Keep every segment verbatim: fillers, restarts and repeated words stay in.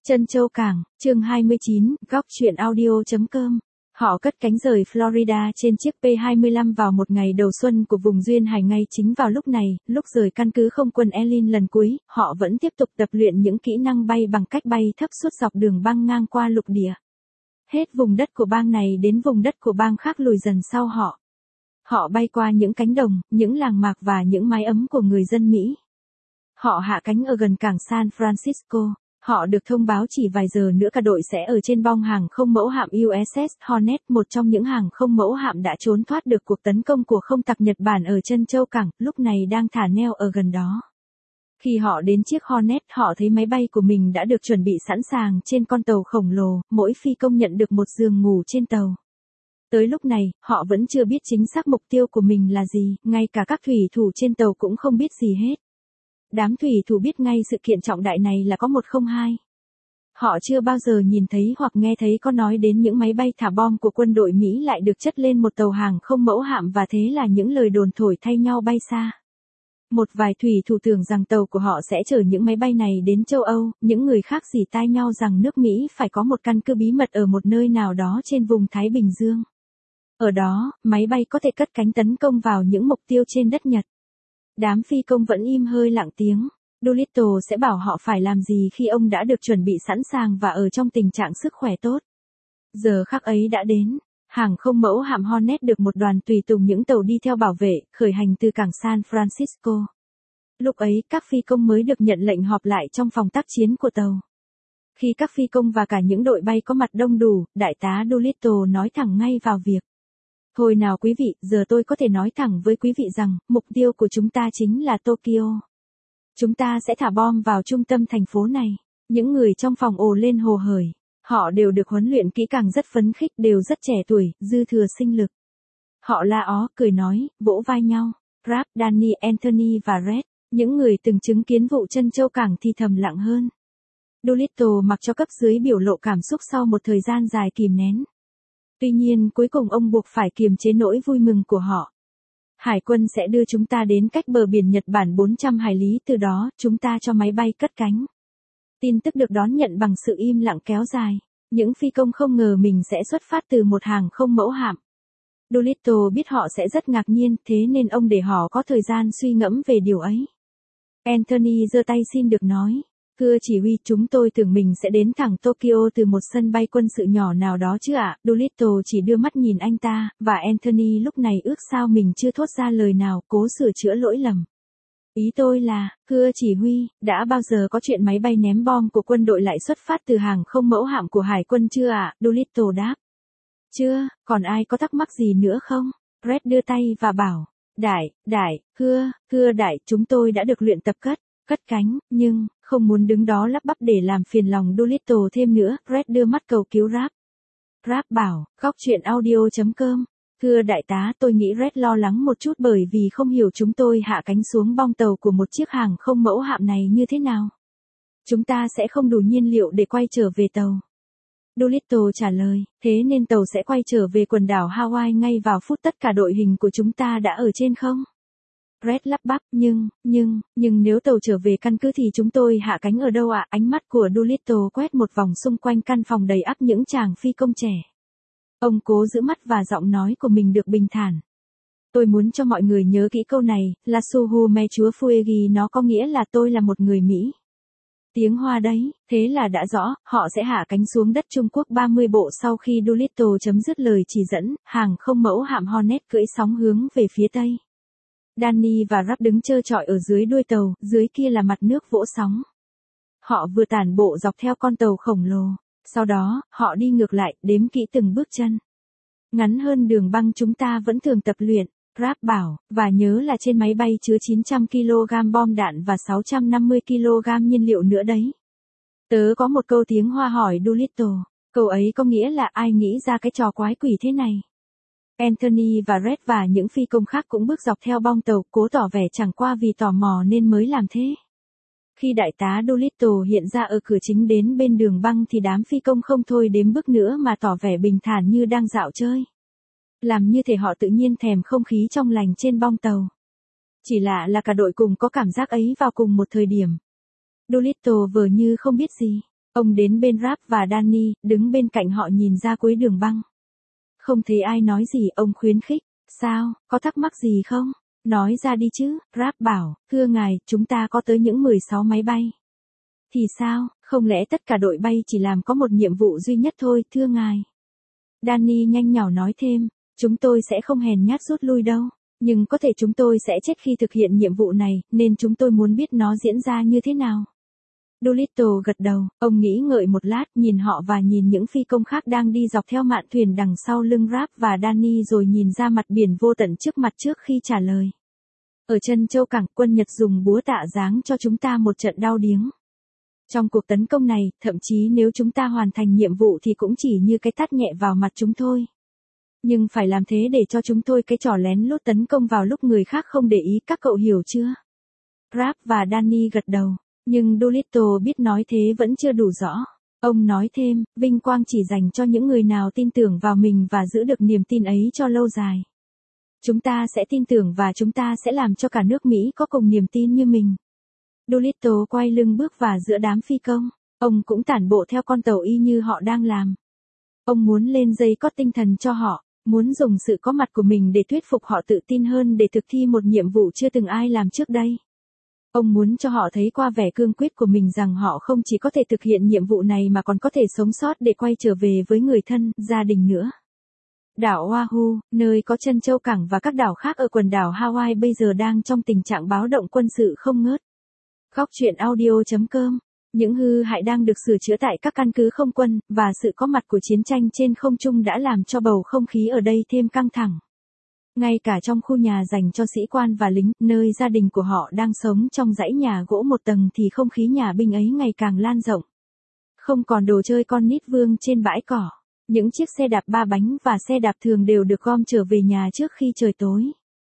Trân Châu Cảng, chương hai mươi chín, góc chuyện audio.com. Họ cất cánh rời Florida trên chiếc P hai mươi lăm vào một ngày đầu xuân của vùng duyên hải. Ngay chính vào lúc này, lúc rời căn cứ không quân Elin lần cuối, họ vẫn tiếp tục tập luyện những kỹ năng bay bằng cách bay thấp suốt dọc đường băng ngang qua lục địa. Hết vùng đất của bang này đến vùng đất của bang khác lùi dần sau họ. Họ bay qua những cánh đồng, những làng mạc và những mái ấm của người dân Mỹ. Họ hạ cánh ở gần cảng San Francisco. Họ được thông báo chỉ vài giờ nữa cả đội sẽ ở trên bong hàng không mẫu hạm u ét ét Hornet, một trong những hàng không mẫu hạm đã trốn thoát được cuộc tấn công của không tặc Nhật Bản ở Trân Châu Cảng, lúc này đang thả neo ở gần đó. Khi họ đến chiếc Hornet, họ thấy máy bay của mình đã được chuẩn bị sẵn sàng trên con tàu khổng lồ, mỗi phi công nhận được một giường ngủ trên tàu. Tới lúc này, họ vẫn chưa biết chính xác mục tiêu của mình là gì, ngay cả các thủy thủ trên tàu cũng không biết gì hết. Đám thủy thủ biết ngay sự kiện trọng đại này là có một không hai. Họ chưa bao giờ nhìn thấy hoặc nghe thấy có nói đến những máy bay thả bom của quân đội Mỹ lại được chất lên một tàu hàng không mẫu hạm, và thế là những lời đồn thổi thay nhau bay xa. Một vài thủy thủ tưởng rằng tàu của họ sẽ chở những máy bay này đến châu Âu, những người khác rỉ tai nhau rằng nước Mỹ phải có một căn cứ bí mật ở một nơi nào đó trên vùng Thái Bình Dương. Ở đó, máy bay có thể cất cánh tấn công vào những mục tiêu trên đất Nhật. Đám phi công vẫn im hơi lặng tiếng. Doolittle sẽ bảo họ phải làm gì khi ông đã được chuẩn bị sẵn sàng và ở trong tình trạng sức khỏe tốt. Giờ khắc ấy đã đến. Hàng không mẫu hạm Hornet được một đoàn tùy tùng những tàu đi theo bảo vệ, khởi hành từ cảng San Francisco. Lúc ấy, các phi công mới được nhận lệnh họp lại trong phòng tác chiến của tàu. Khi các phi công và cả những đội bay có mặt đông đủ, đại tá Doolittle nói thẳng ngay vào việc. Thôi nào quý vị, giờ tôi có thể nói thẳng với quý vị rằng, mục tiêu của chúng ta chính là Tokyo. Chúng ta sẽ thả bom vào trung tâm thành phố này. Những người trong phòng ồ lên hồ hởi. Họ đều được huấn luyện kỹ càng, rất phấn khích, đều rất trẻ tuổi, dư thừa sinh lực. Họ la ó, cười nói, vỗ vai nhau. Rap, Danny, Anthony và Red, những người từng chứng kiến vụ Trân Châu Cảng thì thầm lặng hơn. Doolittle mặc cho cấp dưới biểu lộ cảm xúc sau một thời gian dài kìm nén. Tuy nhiên, cuối cùng ông buộc phải kiềm chế nỗi vui mừng của họ. Hải quân sẽ đưa chúng ta đến cách bờ biển Nhật Bản bốn trăm hải lý, từ đó, chúng ta cho máy bay cất cánh. Tin tức được đón nhận bằng sự im lặng kéo dài. Những phi công không ngờ mình sẽ xuất phát từ một hàng không mẫu hạm. Doolittle biết họ sẽ rất ngạc nhiên, thế nên ông để họ có thời gian suy ngẫm về điều ấy. Anthony giơ tay xin được nói. Thưa chỉ huy, chúng tôi tưởng mình sẽ đến thẳng Tokyo từ một sân bay quân sự nhỏ nào đó chứ ạ. Doolittle chỉ đưa mắt nhìn anh ta, và Anthony lúc này ước sao mình chưa thốt ra lời nào, cố sửa chữa lỗi lầm. Ý tôi là, thưa chỉ huy, đã bao giờ có chuyện máy bay ném bom của quân đội lại xuất phát từ hàng không mẫu hạm của hải quân chưa ạ? Doolittle đáp. Chưa, còn ai có thắc mắc gì nữa không? Red đưa tay và bảo. Đại, đại, thưa, thưa đại, chúng tôi đã được luyện tập cất. Cất cánh, nhưng, không muốn đứng đó lắp bắp để làm phiền lòng Doolittle thêm nữa, Red đưa mắt cầu cứu Rap. Rap bảo, góc chuyện audio.com. Thưa đại tá, tôi nghĩ Red lo lắng một chút bởi vì không hiểu chúng tôi hạ cánh xuống bong tàu của một chiếc hàng không mẫu hạm này như thế nào. Chúng ta sẽ không đủ nhiên liệu để quay trở về tàu. Doolittle trả lời, thế nên tàu sẽ quay trở về quần đảo Hawaii ngay vào phút tất cả đội hình của chúng ta đã ở trên không? Red lắp bắp, nhưng, nhưng, nhưng nếu tàu trở về căn cứ thì chúng tôi hạ cánh ở đâu ạ? Ánh mắt của Doolittle quét một vòng xung quanh căn phòng đầy ắp những chàng phi công trẻ. Ông cố giữ mắt và giọng nói của mình được bình thản. Tôi muốn cho mọi người nhớ kỹ câu này, là Suhu me chúa Fuegi, nó có nghĩa là tôi là một người Mỹ. Tiếng Hoa đấy, thế là đã rõ, họ sẽ hạ cánh xuống đất Trung Quốc ba mươi bộ sau khi Doolittle chấm dứt lời chỉ dẫn, hàng không mẫu hạm Hornet cưỡi sóng hướng về phía Tây. Danny và Rap đứng trơ trọi ở dưới đuôi tàu, dưới kia là mặt nước vỗ sóng. Họ vừa tản bộ dọc theo con tàu khổng lồ, sau đó, họ đi ngược lại, đếm kỹ từng bước chân. Ngắn hơn đường băng chúng ta vẫn thường tập luyện, Rap bảo, và nhớ là trên máy bay chứa chín trăm ki lô gam bom đạn và sáu trăm năm mươi ki lô gam nhiên liệu nữa đấy. Tớ có một câu tiếng Hoa hỏi Doolittle, câu ấy có nghĩa là ai nghĩ ra cái trò quái quỷ thế này? Anthony và Red và những phi công khác cũng bước dọc theo bong tàu, cố tỏ vẻ chẳng qua vì tò mò nên mới làm thế. Khi đại tá Doolittle hiện ra ở cửa chính đến bên đường băng thì đám phi công không thôi đếm bước nữa mà tỏ vẻ bình thản như đang dạo chơi. Làm như thể họ tự nhiên thèm không khí trong lành trên bong tàu. Chỉ lạ là cả đội cùng có cảm giác ấy vào cùng một thời điểm. Doolittle vờ như không biết gì. Ông đến bên Rap và Danny, đứng bên cạnh họ nhìn ra cuối đường băng. Không thấy ai nói gì, ông khuyến khích. Sao, có thắc mắc gì không? Nói ra đi chứ, Rap bảo, thưa ngài, chúng ta có tới những mười sáu máy bay. Thì sao, không lẽ tất cả đội bay chỉ làm có một nhiệm vụ duy nhất thôi, thưa ngài? Danny nhanh nhỏ nói thêm, chúng tôi sẽ không hèn nhát rút lui đâu, nhưng có thể chúng tôi sẽ chết khi thực hiện nhiệm vụ này, nên chúng tôi muốn biết nó diễn ra như thế nào. Doolittle gật đầu, ông nghĩ ngợi một lát, nhìn họ và nhìn những phi công khác đang đi dọc theo mạn thuyền đằng sau lưng Rap và Danny rồi nhìn ra mặt biển vô tận trước mặt trước khi trả lời. Ở chân châu cảng, quân Nhật dùng búa tạ giáng cho chúng ta một trận đau điếng. Trong cuộc tấn công này, thậm chí nếu chúng ta hoàn thành nhiệm vụ thì cũng chỉ như cái tát nhẹ vào mặt chúng thôi. Nhưng phải làm thế để cho chúng tôi cái trò lén lút tấn công vào lúc người khác không để ý, các cậu hiểu chưa? Rap và Danny gật đầu. Nhưng Doolittle biết nói thế vẫn chưa đủ rõ. Ông nói thêm, vinh quang chỉ dành cho những người nào tin tưởng vào mình và giữ được niềm tin ấy cho lâu dài. Chúng ta sẽ tin tưởng và chúng ta sẽ làm cho cả nước Mỹ có cùng niềm tin như mình. Doolittle quay lưng bước vào giữa đám phi công. Ông cũng tản bộ theo con tàu y như họ đang làm. Ông muốn lên dây cót tinh thần cho họ, muốn dùng sự có mặt của mình để thuyết phục họ tự tin hơn để thực thi một nhiệm vụ chưa từng ai làm trước đây. Ông muốn cho họ thấy qua vẻ cương quyết của mình rằng họ không chỉ có thể thực hiện nhiệm vụ này mà còn có thể sống sót để quay trở về với người thân, gia đình nữa. Đảo Oahu, nơi có chân châu cảng và các đảo khác ở quần đảo Hawaii bây giờ đang trong tình trạng báo động quân sự không ngớt. Góc truyện audio chấm com. Những hư hại đang được sửa chữa tại các căn cứ không quân, và sự có mặt của chiến tranh trên không trung đã làm cho bầu không khí ở đây thêm căng thẳng. Ngay cả trong khu nhà dành cho sĩ quan và lính, nơi gia đình của họ đang sống trong dãy nhà gỗ một tầng thì không khí nhà binh ấy ngày càng lan rộng. Không còn đồ chơi con nít vương trên bãi cỏ. Những chiếc xe đạp ba bánh và xe đạp thường đều được gom trở về nhà trước khi trời tối.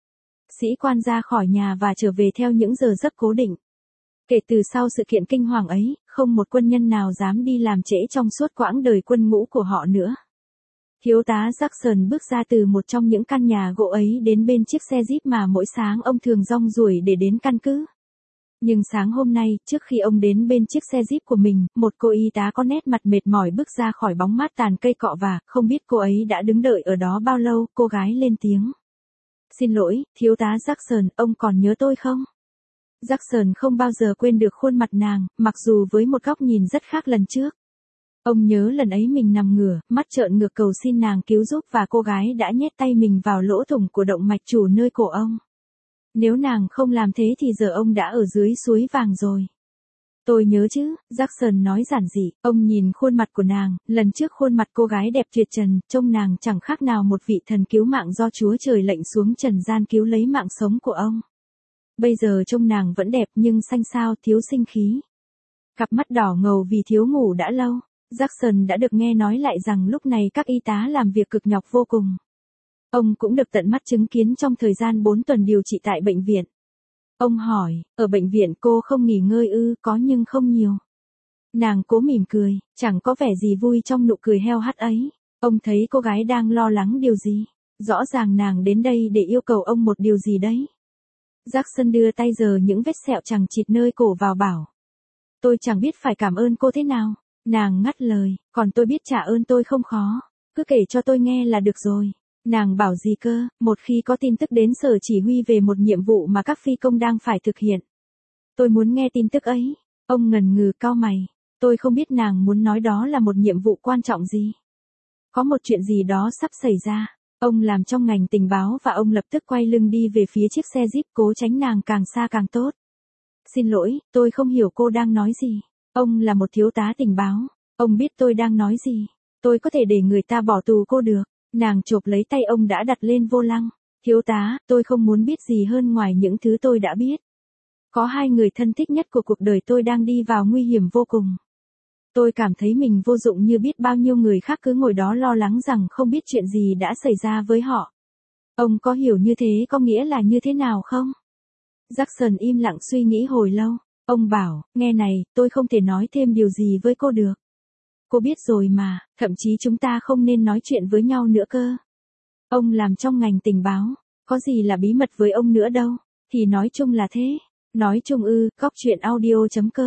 Sĩ quan ra khỏi nhà và trở về theo những giờ giấc cố định. Kể từ sau sự kiện kinh hoàng ấy, không một quân nhân nào dám đi làm trễ trong suốt quãng đời quân ngũ của họ nữa. Thiếu tá Jackson bước ra từ một trong những căn nhà gỗ ấy đến bên chiếc xe Jeep mà mỗi sáng ông thường rong ruổi để đến căn cứ. Nhưng sáng hôm nay, trước khi ông đến bên chiếc xe Jeep của mình, một cô y tá có nét mặt mệt mỏi bước ra khỏi bóng mát tàn cây cọ và, không biết cô ấy đã đứng đợi ở đó bao lâu, cô gái lên tiếng. Xin lỗi, thiếu tá Jackson, ông còn nhớ tôi không? Jackson không bao giờ quên được khuôn mặt nàng, mặc dù với một góc nhìn rất khác lần trước. Ông nhớ lần ấy mình nằm ngửa, mắt trợn ngược cầu xin nàng cứu giúp và cô gái đã nhét tay mình vào lỗ thủng của động mạch chủ nơi cổ ông. Nếu nàng không làm thế thì giờ ông đã ở dưới suối vàng rồi. Tôi nhớ chứ, Jackson nói giản dị, ông nhìn khuôn mặt của nàng, lần trước khuôn mặt cô gái đẹp tuyệt trần, trông nàng chẳng khác nào một vị thần cứu mạng do Chúa Trời lệnh xuống trần gian cứu lấy mạng sống của ông. Bây giờ trông nàng vẫn đẹp nhưng xanh xao, thiếu sinh khí. Cặp mắt đỏ ngầu vì thiếu ngủ đã lâu. Jackson đã được nghe nói lại rằng lúc này các y tá làm việc cực nhọc vô cùng. Ông cũng được tận mắt chứng kiến trong thời gian bốn tuần điều trị tại bệnh viện. Ông hỏi, ở bệnh viện cô không nghỉ ngơi ư? Có nhưng không nhiều. Nàng cố mỉm cười, chẳng có vẻ gì vui trong nụ cười heo hắt ấy. Ông thấy cô gái đang lo lắng điều gì. Rõ ràng nàng đến đây để yêu cầu ông một điều gì đấy. Jackson đưa tay giở những vết sẹo chằng chịt nơi cổ vào bảo. Tôi chẳng biết phải cảm ơn cô thế nào. Nàng ngắt lời, còn tôi biết trả ơn tôi không khó. Cứ kể cho tôi nghe là được rồi. Nàng bảo gì cơ, một khi có tin tức đến sở chỉ huy về một nhiệm vụ mà các phi công đang phải thực hiện. Tôi muốn nghe tin tức ấy. Ông ngần ngừ cau mày. Tôi không biết nàng muốn nói đó là một nhiệm vụ quan trọng gì. Có một chuyện gì đó sắp xảy ra. Ông làm trong ngành tình báo và ông lập tức quay lưng đi về phía chiếc xe Jeep cố tránh nàng càng xa càng tốt. Xin lỗi, tôi không hiểu cô đang nói gì. Ông là một thiếu tá tình báo. Ông biết tôi đang nói gì. Tôi có thể để người ta bỏ tù cô được. Nàng chộp lấy tay ông đã đặt lên vô lăng. Thiếu tá, tôi không muốn biết gì hơn ngoài những thứ tôi đã biết. Có hai người thân thích nhất của cuộc đời tôi đang đi vào nguy hiểm vô cùng. Tôi cảm thấy mình vô dụng như biết bao nhiêu người khác cứ ngồi đó lo lắng rằng không biết chuyện gì đã xảy ra với họ. Ông có hiểu như thế có nghĩa là như thế nào không? Jackson im lặng suy nghĩ hồi lâu. Ông bảo, nghe này, tôi không thể nói thêm điều gì với cô được. Cô biết rồi mà, thậm chí chúng ta không nên nói chuyện với nhau nữa cơ. Ông làm trong ngành tình báo, có gì là bí mật với ông nữa đâu, thì nói chung là thế. Nói chung ư, góc truyện audio chấm com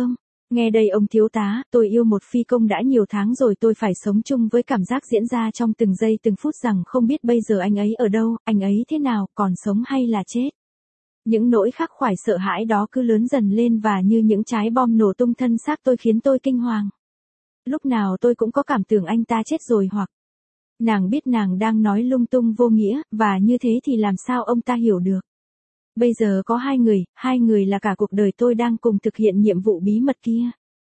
Nghe đây ông thiếu tá, tôi yêu một phi công đã nhiều tháng rồi, tôi phải sống chung với cảm giác diễn ra trong từng giây từng phút rằng không biết bây giờ anh ấy ở đâu, anh ấy thế nào, còn sống hay là chết. Những nỗi khắc khoải sợ hãi đó cứ lớn dần lên và như những trái bom nổ tung thân xác tôi khiến tôi kinh hoàng. Lúc nào tôi cũng có cảm tưởng anh ta chết rồi hoặc... Nàng biết nàng đang nói lung tung vô nghĩa, và như thế thì làm sao ông ta hiểu được. Bây giờ có hai người, hai người là cả cuộc đời tôi đang cùng thực hiện nhiệm vụ bí mật kia.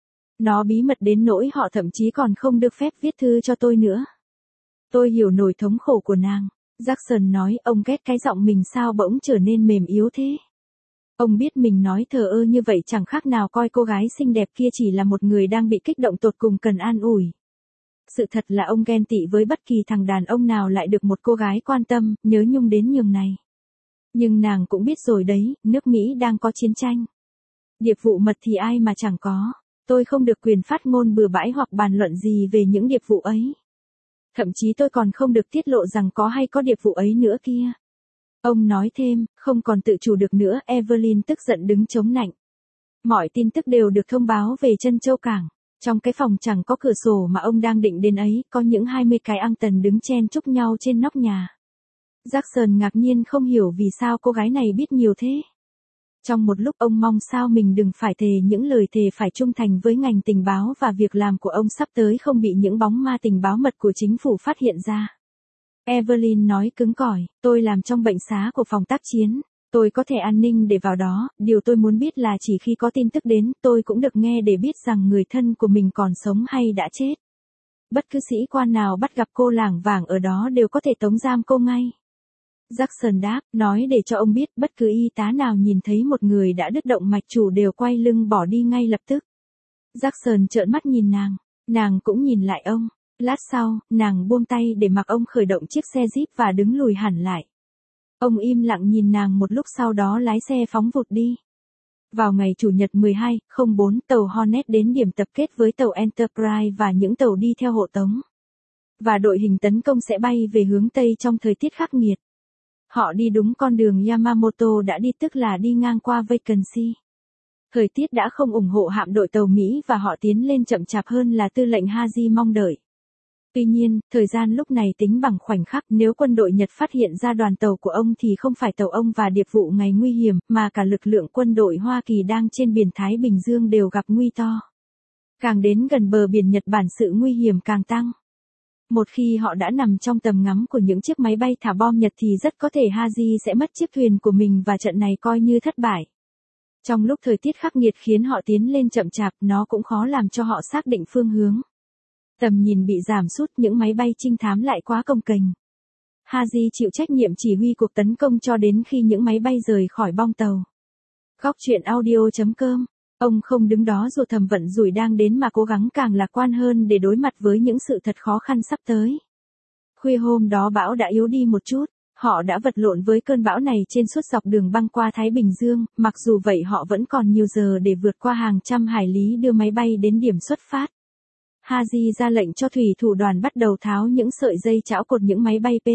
Nó bí mật đến nỗi họ thậm chí còn không được phép viết thư cho tôi nữa. Tôi hiểu nỗi thống khổ của nàng. Jackson nói, ông ghét cái giọng mình sao bỗng trở nên mềm yếu thế. Ông biết mình nói thờ ơ như vậy chẳng khác nào coi cô gái xinh đẹp kia chỉ là một người đang bị kích động tột cùng cần an ủi. Sự thật là ông ghen tị với bất kỳ thằng đàn ông nào lại được một cô gái quan tâm, nhớ nhung đến nhường này. Nhưng nàng cũng biết rồi đấy, nước Mỹ đang có chiến tranh. Điệp vụ mật thì ai mà chẳng có. Tôi không được quyền phát ngôn bừa bãi hoặc bàn luận gì về những điệp vụ ấy. Thậm chí tôi còn không được tiết lộ rằng có hay có điệp vụ ấy nữa kia. Ông nói thêm, không còn tự chủ được nữa, Evelyn tức giận đứng chống nạnh. Mọi tin tức đều được thông báo về Trân Châu Cảng. Trong cái phòng chẳng có cửa sổ mà ông đang định đến ấy, có những hai mươi cái ăng tần đứng chen chúc nhau trên nóc nhà. Jackson ngạc nhiên không hiểu vì sao cô gái này biết nhiều thế. Trong một lúc ông mong sao mình đừng phải thề những lời thề phải trung thành với ngành tình báo và việc làm của ông sắp tới không bị những bóng ma tình báo mật của chính phủ phát hiện ra. Evelyn nói cứng cỏi, tôi làm trong bệnh xá của phòng tác chiến. Tôi có thẻ an ninh để vào đó, điều tôi muốn biết là chỉ khi có tin tức đến, tôi cũng được nghe để biết rằng người thân của mình còn sống hay đã chết. Bất cứ sĩ quan nào bắt gặp cô lảng vảng ở đó đều có thể tống giam cô ngay. Jackson đáp, nói để cho ông biết, bất cứ y tá nào nhìn thấy một người đã đứt động mạch chủ đều quay lưng bỏ đi ngay lập tức. Jackson trợn mắt nhìn nàng, nàng cũng nhìn lại ông. Lát sau, nàng buông tay để mặc ông khởi động chiếc xe Jeep và đứng lùi hẳn lại. Ông im lặng nhìn nàng một lúc sau đó lái xe phóng vụt đi. Vào ngày Chủ nhật mười hai không bốn, tàu Hornet đến điểm tập kết với tàu Enterprise và những tàu đi theo hộ tống. Và đội hình tấn công sẽ bay về hướng Tây trong thời tiết khắc nghiệt. Họ đi đúng con đường Yamamoto đã đi, tức là đi ngang qua Vacancy. Thời tiết đã không ủng hộ hạm đội tàu Mỹ và họ tiến lên chậm chạp hơn là tư lệnh Haji mong đợi. Tuy nhiên, thời gian lúc này tính bằng khoảnh khắc, nếu quân đội Nhật phát hiện ra đoàn tàu của ông thì không phải tàu ông và điệp vụ ngày nguy hiểm, mà cả lực lượng quân đội Hoa Kỳ đang trên biển Thái Bình Dương đều gặp nguy to. Càng đến gần bờ biển Nhật Bản sự nguy hiểm càng tăng. Một khi họ đã nằm trong tầm ngắm của những chiếc máy bay thả bom Nhật thì rất có thể Haji sẽ mất chiếc thuyền của mình và trận này coi như thất bại. Trong lúc thời tiết khắc nghiệt khiến họ tiến lên chậm chạp, nó cũng khó làm cho họ xác định phương hướng. Tầm nhìn bị giảm sút, những máy bay trinh thám lại quá cồng kềnh. Haji chịu trách nhiệm chỉ huy cuộc tấn công cho đến khi những máy bay rời khỏi bong tàu. Góc truyện audio chấm com. Ông không đứng đó dù thầm vận rủi đang đến mà cố gắng càng lạc quan hơn để đối mặt với những sự thật khó khăn sắp tới. Khuya hôm đó bão đã yếu đi một chút. Họ đã vật lộn với cơn bão này trên suốt dọc đường băng qua Thái Bình Dương, mặc dù vậy họ vẫn còn nhiều giờ để vượt qua hàng trăm hải lý đưa máy bay đến điểm xuất phát. Haji ra lệnh cho thủy thủ đoàn bắt đầu tháo những sợi dây trảo cột những máy bay P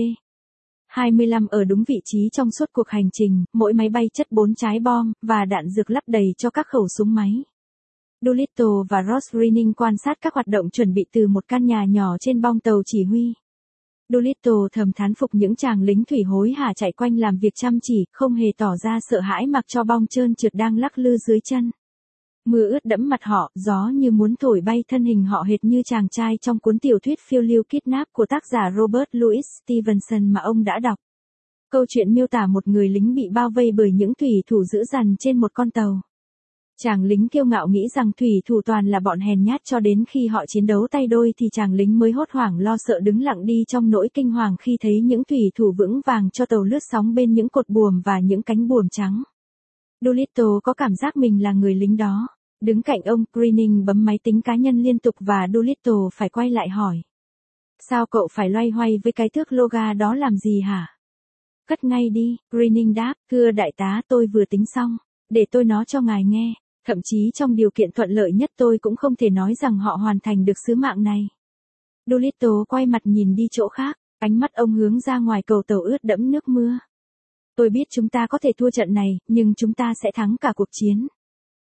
hai mươi lăm ở đúng vị trí trong suốt cuộc hành trình, mỗi máy bay chất bốn trái bom, và đạn dược lắp đầy cho các khẩu súng máy. Doolittle và Ross Greening quan sát các hoạt động chuẩn bị từ một căn nhà nhỏ trên bong tàu chỉ huy. Doolittle thầm thán phục những chàng lính thủy hối hả chạy quanh làm việc chăm chỉ, không hề tỏ ra sợ hãi mặc cho bong trơn trượt đang lắc lư dưới chân. Mưa ướt đẫm mặt họ, gió như muốn thổi bay thân hình họ hệt như chàng trai trong cuốn tiểu thuyết phiêu lưu Kidnap của tác giả Robert Louis Stevenson mà ông đã đọc. Câu chuyện miêu tả một người lính bị bao vây bởi những thủy thủ dữ dằn trên một con tàu. Chàng lính kiêu ngạo nghĩ rằng thủy thủ toàn là bọn hèn nhát cho đến khi họ chiến đấu tay đôi thì chàng lính mới hốt hoảng lo sợ đứng lặng đi trong nỗi kinh hoàng khi thấy những thủy thủ vững vàng cho tàu lướt sóng bên những cột buồm và những cánh buồm trắng. Doolittle có cảm giác mình là người lính đó. Đứng cạnh ông, Greening bấm máy tính cá nhân liên tục và Doolittle phải quay lại hỏi. Sao cậu phải loay hoay với cái thước loga đó làm gì hả? Cất ngay đi, Greening đáp, thưa đại tá tôi vừa tính xong, để tôi nói cho ngài nghe, thậm chí trong điều kiện thuận lợi nhất tôi cũng không thể nói rằng họ hoàn thành được sứ mạng này. Doolittle quay mặt nhìn đi chỗ khác, ánh mắt ông hướng ra ngoài cầu tàu ướt đẫm nước mưa. Tôi biết chúng ta có thể thua trận này, nhưng chúng ta sẽ thắng cả cuộc chiến.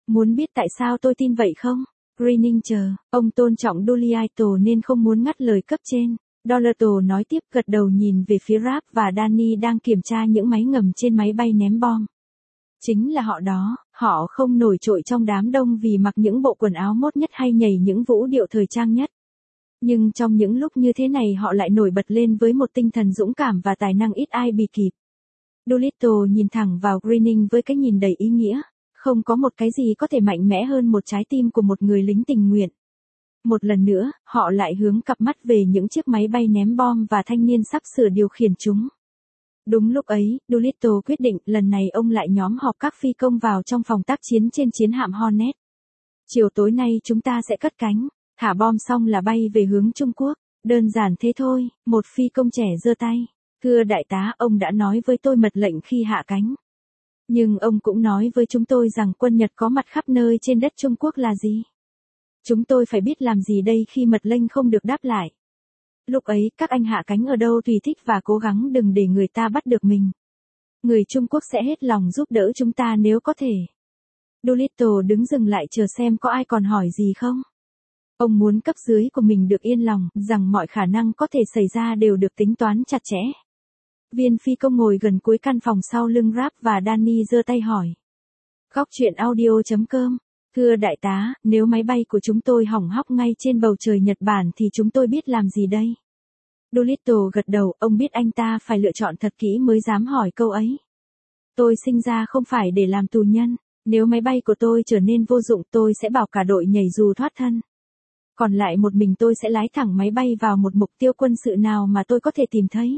Muốn biết tại sao tôi tin vậy không? Greninger, ông tôn trọng Dolittle nên không muốn ngắt lời cấp trên. Dolittle nói tiếp, gật đầu nhìn về phía Rap và Danny đang kiểm tra những máy ngầm trên máy bay ném bom. Chính là họ đó, họ không nổi trội trong đám đông vì mặc những bộ quần áo mốt nhất hay nhảy những vũ điệu thời trang nhất. Nhưng trong những lúc như thế này họ lại nổi bật lên với một tinh thần dũng cảm và tài năng ít ai bì kịp. Dolittle nhìn thẳng vào Greening với cái nhìn đầy ý nghĩa. Không có một cái gì có thể mạnh mẽ hơn một trái tim của một người lính tình nguyện. Một lần nữa, họ lại hướng cặp mắt về những chiếc máy bay ném bom và thanh niên sắp sửa điều khiển chúng. Đúng lúc ấy, Dolittle quyết định lần này ông lại nhóm họp các phi công vào trong phòng tác chiến trên chiến hạm Hornet. Chiều tối nay chúng ta sẽ cất cánh, thả bom xong là bay về hướng Trung Quốc. Đơn giản thế thôi, một phi công trẻ giơ tay. Thưa đại tá, ông đã nói với tôi mật lệnh khi hạ cánh. Nhưng ông cũng nói với chúng tôi rằng quân Nhật có mặt khắp nơi trên đất Trung Quốc là gì? Chúng tôi phải biết làm gì đây khi mật lệnh không được đáp lại. Lúc ấy các anh hạ cánh ở đâu tùy thích và cố gắng đừng để người ta bắt được mình. Người Trung Quốc sẽ hết lòng giúp đỡ chúng ta nếu có thể. Dolittle đứng dừng lại chờ xem có ai còn hỏi gì không. Ông muốn cấp dưới của mình được yên lòng rằng mọi khả năng có thể xảy ra đều được tính toán chặt chẽ. Viên phi công ngồi gần cuối căn phòng sau lưng Rap và Danny giơ tay hỏi. Góc chuyện audio chấm com. Thưa đại tá, nếu máy bay của chúng tôi hỏng hóc ngay trên bầu trời Nhật Bản thì chúng tôi biết làm gì đây? Dolittle gật đầu, ông biết anh ta phải lựa chọn thật kỹ mới dám hỏi câu ấy. Tôi sinh ra không phải để làm tù nhân, nếu máy bay của tôi trở nên vô dụng tôi sẽ bảo cả đội nhảy dù thoát thân. Còn lại một mình tôi sẽ lái thẳng máy bay vào một mục tiêu quân sự nào mà tôi có thể tìm thấy.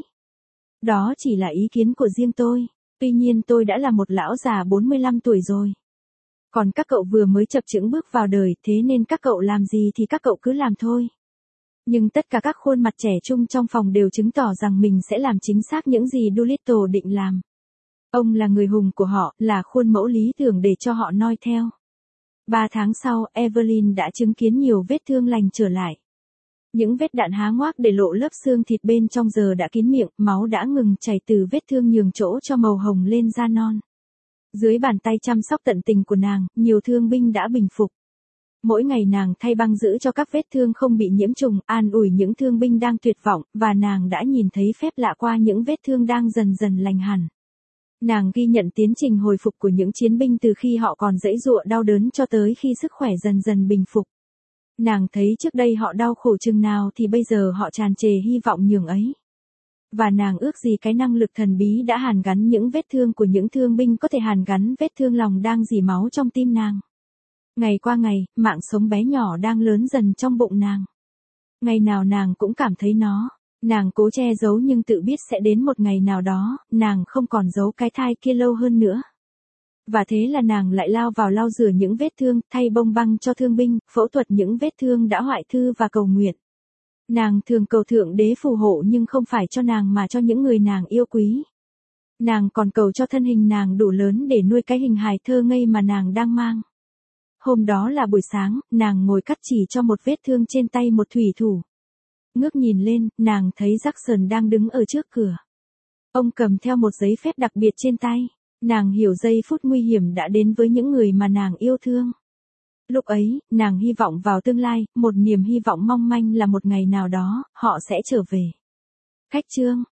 Đó chỉ là ý kiến của riêng tôi, tuy nhiên tôi đã là một lão già bốn mươi lăm tuổi rồi. Còn các cậu vừa mới chập chững bước vào đời, thế nên các cậu làm gì thì các cậu cứ làm thôi. Nhưng tất cả các khuôn mặt trẻ trung trong phòng đều chứng tỏ rằng mình sẽ làm chính xác những gì Dolittle định làm. Ông là người hùng của họ, là khuôn mẫu lý tưởng để cho họ noi theo. Ba tháng sau, Evelyn đã chứng kiến nhiều vết thương lành trở lại. Những vết đạn há ngoác để lộ lớp xương thịt bên trong giờ đã kín miệng, máu đã ngừng chảy từ vết thương nhường chỗ cho màu hồng lên da non. Dưới bàn tay chăm sóc tận tình của nàng, nhiều thương binh đã bình phục. Mỗi ngày nàng thay băng giữ cho các vết thương không bị nhiễm trùng, an ủi những thương binh đang tuyệt vọng, và nàng đã nhìn thấy phép lạ qua những vết thương đang dần dần lành hẳn. Nàng ghi nhận tiến trình hồi phục của những chiến binh từ khi họ còn giãy giụa đau đớn cho tới khi sức khỏe dần dần bình phục. Nàng thấy trước đây họ đau khổ chừng nào thì bây giờ họ tràn trề hy vọng nhường ấy. Và nàng ước gì cái năng lực thần bí đã hàn gắn những vết thương của những thương binh có thể hàn gắn vết thương lòng đang dỉ máu trong tim nàng. Ngày qua ngày, mạng sống bé nhỏ đang lớn dần trong bụng nàng. Ngày nào nàng cũng cảm thấy nó. Nàng cố che giấu nhưng tự biết sẽ đến một ngày nào đó, nàng không còn giấu cái thai kia lâu hơn nữa. Và thế là nàng lại lao vào lau rửa những vết thương, thay bông băng cho thương binh, phẫu thuật những vết thương đã hoại thư và cầu nguyện. Nàng thường cầu Thượng Đế phù hộ nhưng không phải cho nàng mà cho những người nàng yêu quý. Nàng còn cầu cho thân hình nàng đủ lớn để nuôi cái hình hài thơ ngây mà nàng đang mang. Hôm đó là buổi sáng, nàng ngồi cắt chỉ cho một vết thương trên tay một thủy thủ. Ngước nhìn lên, nàng thấy Jackson đang đứng ở trước cửa. Ông cầm theo một giấy phép đặc biệt trên tay. Nàng hiểu giây phút nguy hiểm đã đến với những người mà nàng yêu thương. Lúc ấy, nàng hy vọng vào tương lai, một niềm hy vọng mong manh là một ngày nào đó, họ sẽ trở về. Khách chương